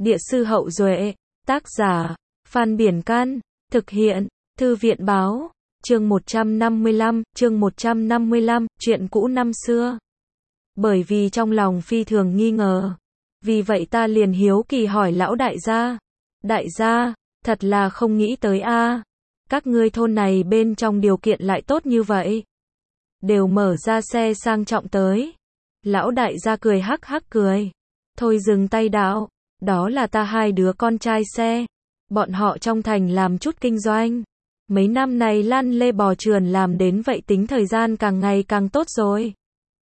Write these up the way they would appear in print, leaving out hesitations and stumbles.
Địa sư Hậu Duệ, tác giả, Phan Biển Can, thực hiện, Thư viện Báo, chương 155, chuyện cũ năm xưa. Bởi vì trong lòng phi thường nghi ngờ, vì vậy ta liền hiếu kỳ hỏi lão đại gia, thật là không nghĩ tới a, các ngươi thôn này bên trong điều kiện lại tốt như vậy, đều mở ra xe sang trọng tới. Lão đại gia cười hắc hắc cười, thôi dừng tay đạo, đó là ta hai đứa con trai xe, bọn họ trong thành làm chút kinh doanh, mấy năm này lăn lê bò trườn làm đến vậy tính thời gian càng ngày càng tốt rồi.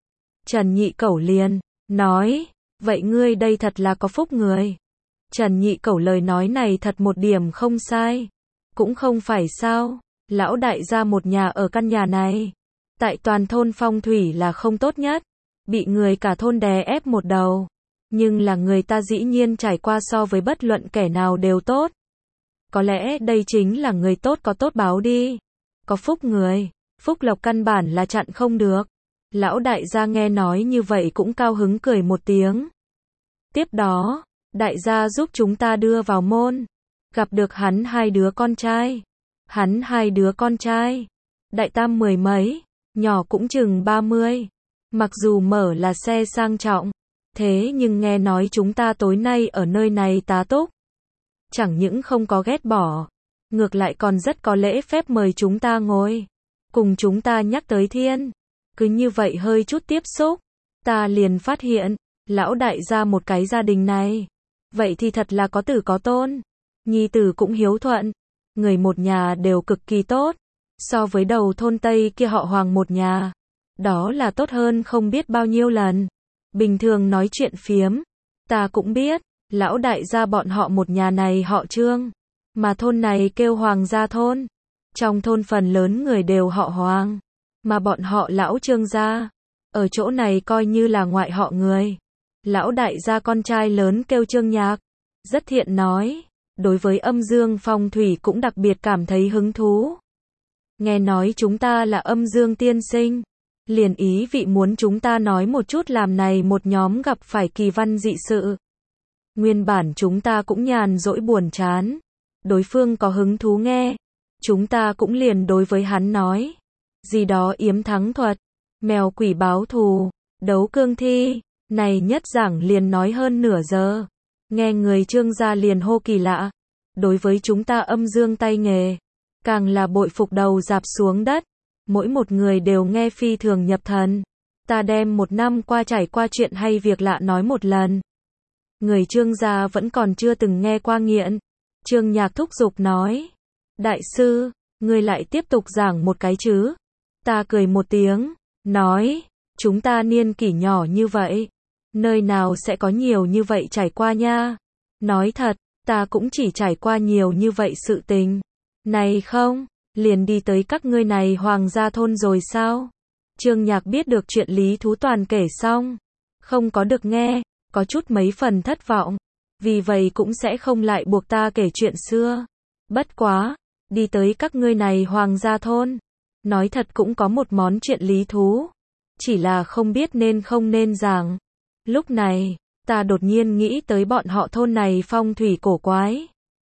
Trần Nhị Cẩu liền nói, vậy ngươi đây thật là có phúc người. Trần Nhị Cẩu lời nói này thật một điểm không sai, cũng không phải sao, lão đại gia một nhà ở căn nhà này, tại toàn thôn phong thủy là không tốt nhất, bị người cả thôn đè ép một đầu, nhưng là người ta dĩ nhiên trải qua so với bất luận kẻ nào đều tốt. Có lẽ đây chính là người tốt có tốt báo đi, có phúc người, phúc lộc căn bản là chặn không được. Lão đại gia nghe nói như vậy cũng cao hứng cười một tiếng. Tiếp đó, đại gia giúp chúng ta đưa vào môn, gặp được hắn hai đứa con trai. Hắn hai đứa con trai, đại tam 10 mấy, nhỏ cũng chừng 30. Mặc dù mở là xe sang trọng, thế nhưng nghe nói chúng ta tối nay ở nơi này tá túc, chẳng những không có ghét bỏ, ngược lại còn rất có lễ phép mời chúng ta ngồi, cùng chúng ta nhắc tới thiên. Cứ như vậy hơi chút tiếp xúc, ta liền phát hiện, lão đại gia một cái gia đình này, vậy thì thật là có tử có tôn, nhi tử cũng hiếu thuận, người một nhà đều cực kỳ tốt, so với đầu thôn Tây kia họ Hoàng một nhà, đó là tốt hơn không biết bao nhiêu lần. Bình thường nói chuyện phiếm, ta cũng biết, lão đại gia bọn họ một nhà này họ Trương, mà thôn này kêu Hoàng gia thôn, trong thôn phần lớn người đều họ Hoàng, mà bọn họ lão Trương gia, ở chỗ này coi như là ngoại họ người. Lão đại gia con trai lớn kêu Trương Nhạc, rất thiện nói, đối với âm dương phong thủy cũng đặc biệt cảm thấy hứng thú. Nghe nói chúng ta là âm dương tiên sinh, liền ý vị muốn chúng ta nói một chút làm này một nhóm gặp phải kỳ văn dị sự. Nguyên bản chúng ta cũng nhàn rỗi buồn chán, đối phương có hứng thú nghe, chúng ta cũng liền đối với hắn nói, gì đó yếm thắng thuật, mèo quỷ báo thù, đấu cương thi, này nhất giảng liền nói hơn nửa giờ, nghe người Trương gia liền hô kỳ lạ, đối với chúng ta âm dương tay nghề, càng là bội phục đầu dạp xuống đất, mỗi một người đều nghe phi thường nhập thần. Ta đem một năm qua trải qua chuyện hay việc lạ nói một lần. Người Trương gia vẫn còn chưa từng nghe qua nghiện. Trương Nhạc thúc giục nói, đại sư, ngươi lại tiếp tục giảng một cái chứ. Ta cười một tiếng, nói, chúng ta niên kỷ nhỏ như vậy, nơi nào sẽ có nhiều như vậy trải qua nha. Nói thật, ta cũng chỉ trải qua nhiều như vậy sự tình. Này không, liền đi tới các ngươi này Hoàng gia thôn rồi sao? Trương Nhạc biết được chuyện Lý Thú Toàn kể xong, không có được nghe, có chút mấy phần thất vọng, vì vậy cũng sẽ không lại buộc ta kể chuyện xưa. Bất quá, đi tới các ngươi này Hoàng gia thôn, nói thật cũng có một món chuyện lý thú, chỉ là không biết nên không nên giảng. Lúc này, ta đột nhiên nghĩ tới bọn họ thôn này phong thủy cổ quái.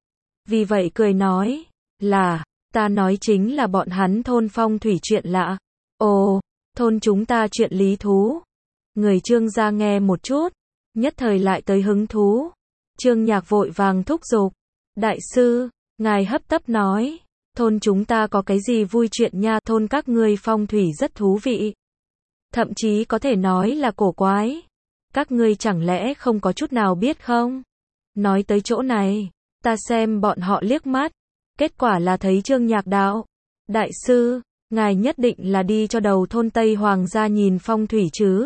Vì vậy cười nói, là, ta nói chính là bọn hắn thôn phong thủy chuyện lạ. Ồ, thôn chúng ta chuyện lý thú. Người Trương gia nghe một chút, nhất thời lại tới hứng thú. Trương Nhạc vội vàng thúc giục, đại sư, ngài hấp tấp nói, thôn chúng ta có cái gì vui chuyện nha, thôn các ngươi phong thủy rất thú vị. Thậm chí có thể nói là cổ quái. Các ngươi chẳng lẽ không có chút nào biết không? Nói tới chỗ này, ta xem bọn họ liếc mắt, kết quả là thấy Trương Nhạc đạo, đại sư, ngài nhất định là đi cho đầu thôn Tây Hoàng gia nhìn phong thủy chứ.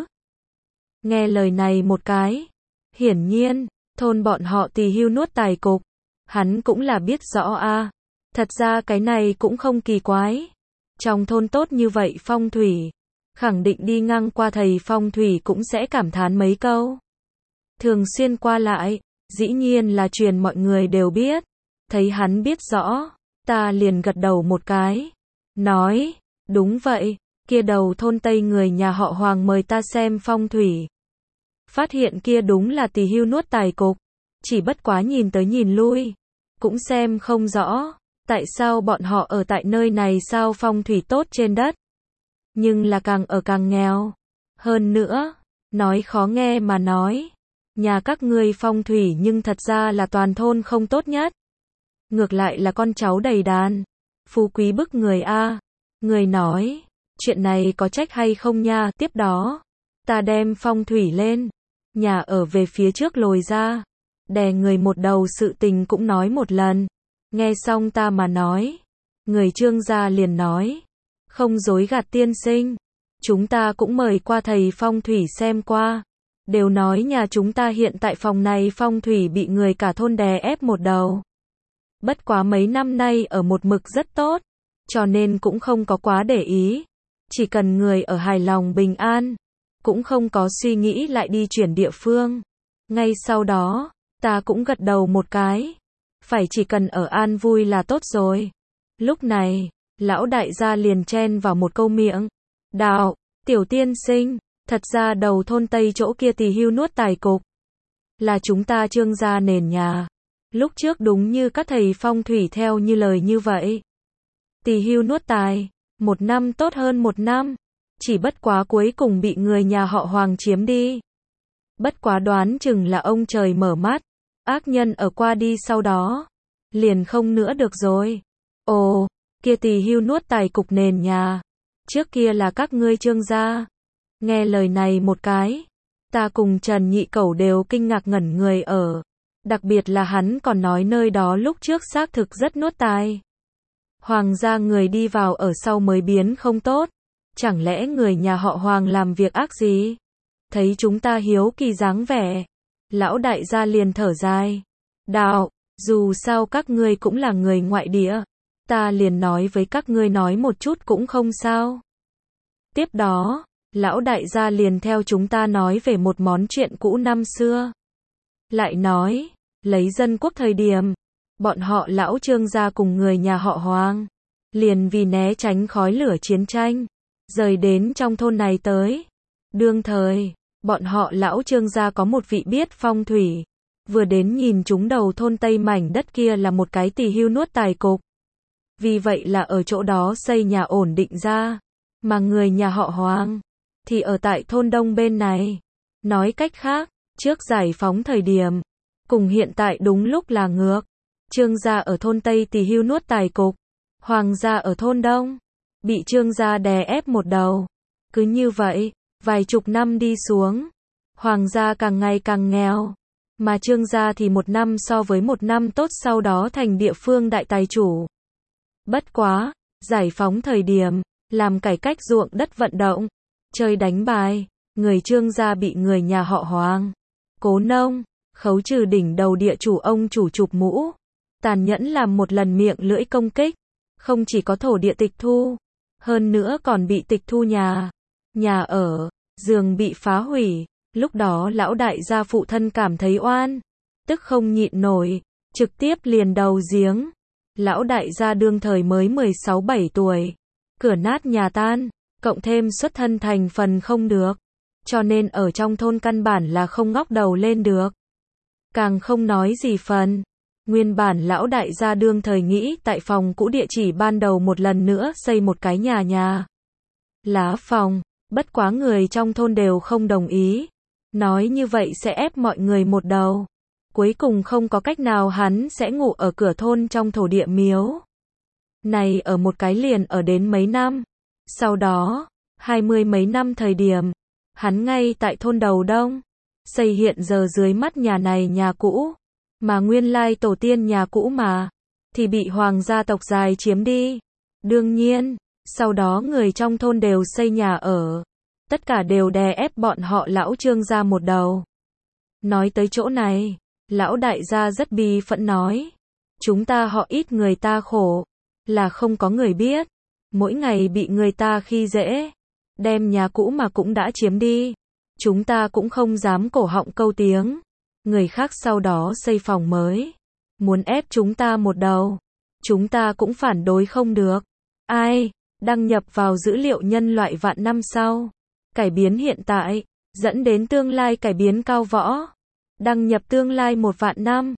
Nghe lời này một cái, hiển nhiên, thôn bọn họ tỳ hưu nuốt tài cục, hắn cũng là biết rõ a. Thật ra cái này cũng không kỳ quái. Trong thôn tốt như vậy phong thủy, khẳng định đi ngang qua thầy phong thủy cũng sẽ cảm thán mấy câu. Thường xuyên qua lại, dĩ nhiên là truyền mọi người đều biết. Thấy hắn biết rõ, ta liền gật đầu một cái, nói, đúng vậy, kia đầu thôn Tây người nhà họ Hoàng mời ta xem phong thủy. Phát hiện kia đúng là tỳ hưu nuốt tài cục, chỉ bất quá nhìn tới nhìn lui, cũng xem không rõ, tại sao bọn họ ở tại nơi này sao phong thủy tốt trên đất, nhưng là càng ở càng nghèo. Hơn nữa, nói khó nghe mà nói, nhà các ngươi phong thủy nhưng thật ra là toàn thôn không tốt nhất. Ngược lại là con cháu đầy đàn, phú quý bức người a. Người nói, chuyện này có trách hay không nha, tiếp đó, ta đem phong thủy lên, nhà ở về phía trước lồi ra, đè người một đầu sự tình cũng nói một lần. Nghe xong ta mà nói, người Trương gia liền nói, không dối gạt tiên sinh, chúng ta cũng mời qua thầy phong thủy xem qua, đều nói nhà chúng ta hiện tại phòng này phong thủy bị người cả thôn đè ép một đầu. Bất quá mấy năm nay ở một mực rất tốt, cho nên cũng không có quá để ý, chỉ cần người ở hài lòng bình an, cũng không có suy nghĩ lại đi chuyển địa phương. Ngay sau đó, ta cũng gật đầu một cái, phải chỉ cần ở an vui là tốt rồi. Lúc này, lão đại gia liền chen vào một câu miệng, đạo, tiểu tiên sinh, thật ra đầu thôn Tây chỗ kia tỳ hưu nuốt tài cục, là chúng ta Trương gia nền nhà. Lúc trước đúng như các thầy phong thủy theo như lời như vậy. Tỳ hưu nuốt tài, một năm tốt hơn một năm, chỉ bất quá cuối cùng bị người nhà họ Hoàng chiếm đi. Bất quá đoán chừng là ông trời mở mắt, ác nhân ở qua đi sau đó, liền không nữa được rồi. Ồ, kia tỳ hưu nuốt tài cục nền nhà, trước kia là các ngươi Trương gia. Nghe lời này một cái, ta cùng Trần Nhị Cẩu đều kinh ngạc ngẩn người ở. Đặc biệt là hắn còn nói nơi đó lúc trước xác thực rất nuốt tài. Hoàng gia người đi vào ở sau mới biến không tốt. Chẳng lẽ người nhà họ Hoàng làm việc ác gì? Thấy chúng ta hiếu kỳ dáng vẻ, lão đại gia liền thở dài. Đạo, dù sao các ngươi cũng là người ngoại địa, ta liền nói với các ngươi nói một chút cũng không sao. Tiếp đó, lão đại gia liền theo chúng ta nói về một món chuyện cũ năm xưa. Lại nói, lấy dân quốc thời điểm, bọn họ lão Trương gia cùng người nhà họ Hoàng, liền vì né tránh khói lửa chiến tranh, rời đến trong thôn này tới. Đương thời, bọn họ lão Trương gia có một vị biết phong thủy, vừa đến nhìn chúng đầu thôn Tây mảnh đất kia là một cái tỳ hưu nuốt tài cục. Vì vậy là ở chỗ đó xây nhà ổn định ra, mà người nhà họ Hoàng thì ở tại thôn Đông bên này. Nói cách khác, trước giải phóng thời điểm, cùng hiện tại đúng lúc là ngược. Trương gia ở thôn Tây tỳ hưu nuốt tài cục, Hoàng gia ở thôn Đông, bị Trương gia đè ép một đầu. Cứ như vậy, vài chục năm đi xuống, Hoàng gia càng ngày càng nghèo, mà Trương gia thì một năm so với một năm tốt, sau đó thành địa phương đại tài chủ. Bất quá, giải phóng thời điểm, làm cải cách ruộng đất vận động, chơi đánh bài, người Trương gia bị người nhà họ Hoàng, Cố Nông, khấu trừ đỉnh đầu địa chủ ông chủ chụp mũ, tàn nhẫn làm một lần miệng lưỡi công kích, không chỉ có thổ địa tịch thu, hơn nữa còn bị tịch thu nhà ở, giường bị phá hủy. Lúc đó lão đại gia phụ thân cảm thấy oan, tức không nhịn nổi, trực tiếp liền đầu giếng. Lão đại gia đương thời mới 16-17 tuổi, cửa nát nhà tan, cộng thêm xuất thân thành phần không được, cho nên ở trong thôn căn bản là không ngóc đầu lên được. Càng không nói gì phần, nguyên bản lão đại gia đương thời nghĩ tại phòng cũ địa chỉ ban đầu một lần nữa xây một cái nhà lá phòng, bất quá người trong thôn đều không đồng ý, nói như vậy sẽ ép mọi người một đầu. Cuối cùng không có cách nào hắn sẽ ngủ ở cửa thôn trong thổ địa miếu này ở một cái liền ở đến mấy năm. Sau đó, 20 mấy năm thời điểm, hắn ngay tại thôn Đầu Đông, xây hiện giờ dưới mắt nhà này nhà cũ, mà nguyên lai tổ tiên nhà cũ mà, thì bị Hoàng gia tộc dài chiếm đi. Đương nhiên, sau đó người trong thôn đều xây nhà ở, tất cả đều đè ép bọn họ lão Trương gia một đầu. Nói tới chỗ này, lão đại gia rất bi phẫn nói, chúng ta họ ít người ta khổ, là không có người biết, mỗi ngày bị người ta khi dễ, đem nhà cũ mà cũng đã chiếm đi, chúng ta cũng không dám cổ họng câu tiếng, người khác sau đó xây phòng mới, muốn ép chúng ta một đầu, chúng ta cũng phản đối không được. Ai, đăng nhập vào dữ liệu nhân loại vạn năm sau, cải biến hiện tại, dẫn đến tương lai cải biến cao võ. Đăng nhập tương lai 1 vạn năm.